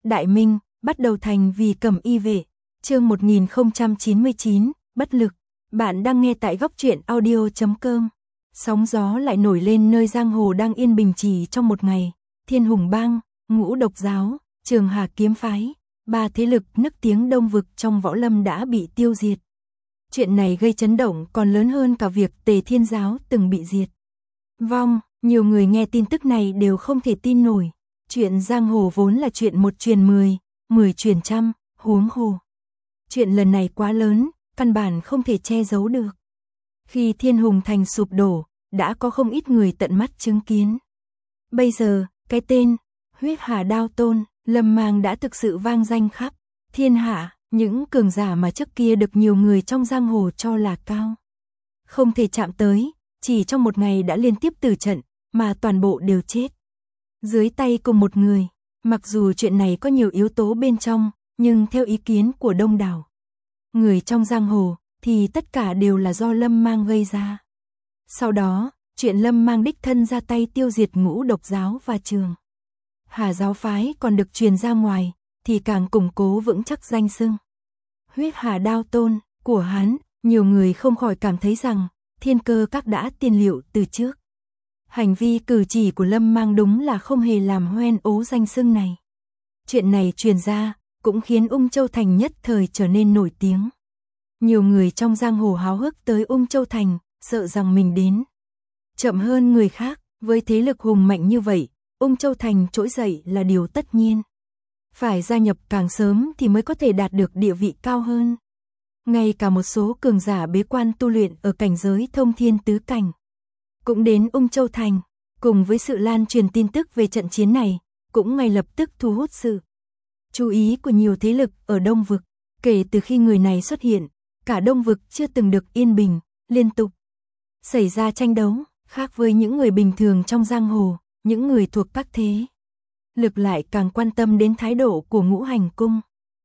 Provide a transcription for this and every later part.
Đại Minh, bắt đầu thành vì Cẩm Y vệ. Chương 1099, bất lực. Bạn đang nghe tại góc truyện audio.com. Sóng gió lại nổi lên nơi giang hồ đang yên bình chỉ trong một ngày. Thiên Hùng Bang, Ngũ Độc Giáo, Trường Hà Kiếm Phái, ba thế lực nức tiếng Đông vực trong võ lâm đã bị tiêu diệt. Chuyện này gây chấn động còn lớn hơn cả việc Tề Thiên Giáo từng bị diệt vong. Nhiều người nghe tin tức này đều không thể tin nổi. Chuyện giang hồ vốn là chuyện một truyền 10, 10 truyền trăm, huống hồ. Chuyện lần này quá lớn, căn bản không thể che giấu được. Khi Thiên Hùng Thành sụp đổ, đã có không ít người tận mắt chứng kiến. Bây giờ, cái tên Huyết Hà Đao Tôn, Lâm Mang đã thực sự vang danh khắp thiên hạ. Những cường giả mà trước kia được nhiều người trong giang hồ cho là cao, không thể chạm tới, chỉ trong một ngày đã liên tiếp tử trận, mà toàn bộ đều chết dưới tay cùng một người. Mặc dù chuyện này có nhiều yếu tố bên trong, nhưng theo ý kiến của đông đảo người trong giang hồ, thì tất cả đều là do Lâm Mang gây ra. Sau đó, chuyện Lâm Mang đích thân ra tay tiêu diệt Ngũ Độc Giáo và Trường Hà Giáo Phái còn được truyền ra ngoài, thì càng củng cố vững chắc danh xưng Huyết Hà Đao Tôn của hắn. Nhiều người không khỏi cảm thấy rằng Thiên Cơ Các đã tiên liệu từ trước. Hành vi cử chỉ của Lâm Mang đúng là không hề làm hoen ố danh xưng này. Chuyện này truyền ra, cũng khiến Ung Châu Thành nhất thời trở nên nổi tiếng. Nhiều người trong giang hồ háo hức tới Ung Châu Thành, sợ rằng mình đến chậm hơn người khác. Với thế lực hùng mạnh như vậy, Ung Châu Thành trỗi dậy là điều tất nhiên. Phải gia nhập càng sớm thì mới có thể đạt được địa vị cao hơn. Ngay cả một số cường giả bế quan tu luyện ở cảnh giới thông thiên tứ cảnh cũng đến Ung Châu Thành. Cùng với sự lan truyền tin tức về trận chiến này, cũng ngay lập tức thu hút sự chú ý của nhiều thế lực ở Đông vực. Kể từ khi người này xuất hiện, cả Đông vực chưa từng được yên bình, liên tục xảy ra tranh đấu. Khác với những người bình thường trong giang hồ, những người thuộc các thế lực lại càng quan tâm đến thái độ của Ngũ Hành Cung.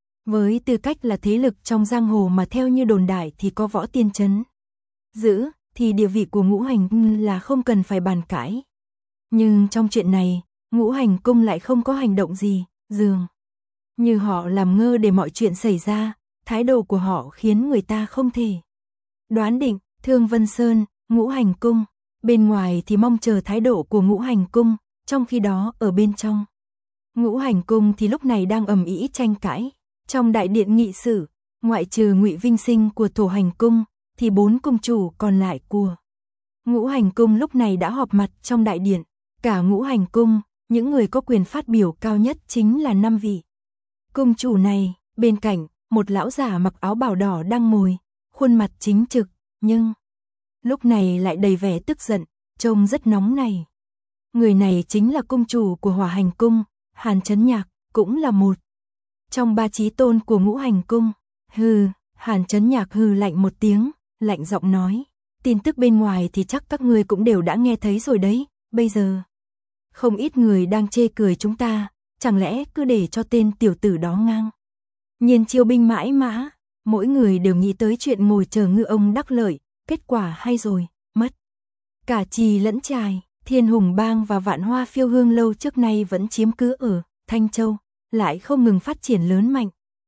Với tư cách là thế lực trong giang hồ mà theo như đồn đại thì có Võ Tiên trấn giữ, thì địa vị của Ngũ Hành Cung là không cần phải bàn cãi. Nhưng trong chuyện này, Ngũ Hành Cung lại không có hành động gì, dường như họ làm ngơ để mọi chuyện xảy ra. Thái độ của họ khiến người ta không thể đoán định. Thương Vân Sơn, Ngũ Hành Cung, bên ngoài thì mong chờ thái độ của Ngũ Hành Cung, trong khi đó ở bên trong Ngũ Hành Cung thì lúc này đang ầm ĩ tranh cãi. Trong đại điện nghị sự, ngoại trừ Ngụy Vinh Sinh của Thổ Hành Cung, thì 4 cung chủ còn lại của Ngũ Hành Cung lúc này đã họp mặt trong đại điện. Cả Ngũ Hành Cung, những người có quyền phát biểu cao nhất chính là 5 vị cung chủ này. Bên cạnh, một lão giả mặc áo bào đỏ đang ngồi, khuôn mặt chính trực, nhưng lúc này lại đầy vẻ tức giận, trông rất nóng này. Người này chính là cung chủ của Hỏa Hành Cung, Hàn Chấn Nhạc, cũng là một trong 3 chí tôn của Ngũ Hành Cung. Hừ, Hàn Chấn Nhạc hừ lạnh một tiếng, lạnh giọng nói, tin tức bên ngoài thì chắc các ngươi cũng đều đã nghe thấy rồi đấy. Bây giờ, không ít người đang chê cười chúng ta, chẳng lẽ cứ để cho tên tiểu tử đó ngang nhiên chiêu binh mãi mã. Mỗi người đều nghĩ tới chuyện ngồi chờ ngư ông đắc lợi, kết quả hay rồi, mất cả trì lẫn trài. Thiên Hùng Bang và Vạn Hoa Phiêu Hương lâu trước nay vẫn chiếm cứ ở Thanh Châu, lại không ngừng phát triển lớn mạnh.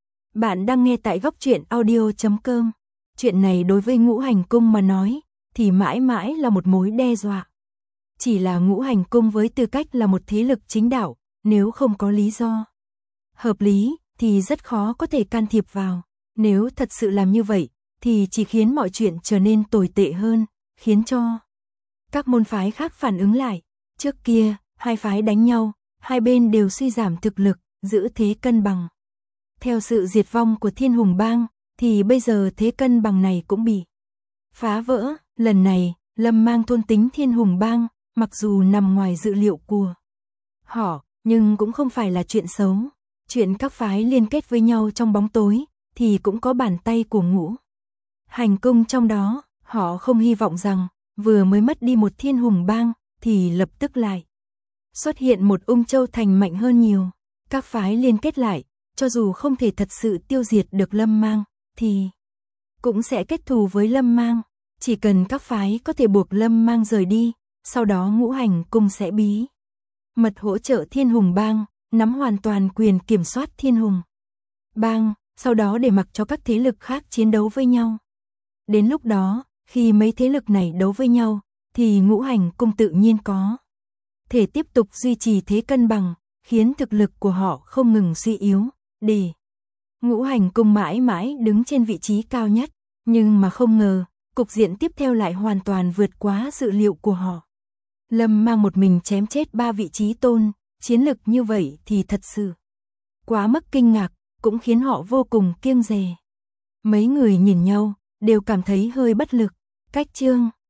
Bạn đang nghe tại góc truyện audio.com. Chuyện này đối với Ngũ Hành Cung mà nói, thì mãi mãi là một mối đe dọa. Chỉ là Ngũ Hành Cung với tư cách là một thế lực chính đạo, nếu không có lý do hợp lý, thì rất khó có thể can thiệp vào. Nếu thật sự làm như vậy, thì chỉ khiến mọi chuyện trở nên tồi tệ hơn, khiến cho các môn phái khác phản ứng lại. Trước kia, hai phái đánh nhau, hai bên đều suy giảm thực lực, giữ thế cân bằng. Theo sự diệt vong của Thiên Hùng Bang, thì bây giờ thế cân bằng này cũng bị phá vỡ. Lần này, Lâm Mang thôn tính Thiên Hùng Bang, mặc dù nằm ngoài dự liệu của họ, nhưng cũng không phải là chuyện xấu. Chuyện các phái liên kết với nhau trong bóng tối, thì cũng có bàn tay của Ngũ Hành Cung trong đó. Họ không hy vọng rằng vừa mới mất đi một Thiên Hùng Bang, thì lập tức lại xuất hiện một Ung Châu Thành mạnh hơn nhiều. Các phái liên kết lại, cho dù không thể thật sự tiêu diệt được Lâm Mang, thì cũng sẽ kết thù với Lâm Mang. Chỉ cần các phái có thể buộc Lâm Mang rời đi, sau đó Ngũ Hành Cung sẽ bí mật hỗ trợ Thiên Hùng Bang, nắm hoàn toàn quyền kiểm soát thiên hùng bang, sau đó để mặc cho các thế lực khác chiến đấu với nhau. Đến lúc đó, khi mấy thế lực này đấu với nhau, thì ngũ hành cung tự nhiên có thể tiếp tục duy trì thế cân bằng, khiến thực lực của họ không ngừng suy yếu, để ngũ hành cung mãi mãi đứng trên vị trí cao nhất, nhưng mà không ngờ, cục diện tiếp theo lại hoàn toàn vượt quá dự liệu của họ. Lâm Mang một mình chém chết 3 vị trí tôn, chiến lực như vậy thì thật sự quá mức kinh ngạc, cũng khiến họ vô cùng kiêng dè. Mấy người nhìn nhau, đều cảm thấy hơi bất lực. Cách chương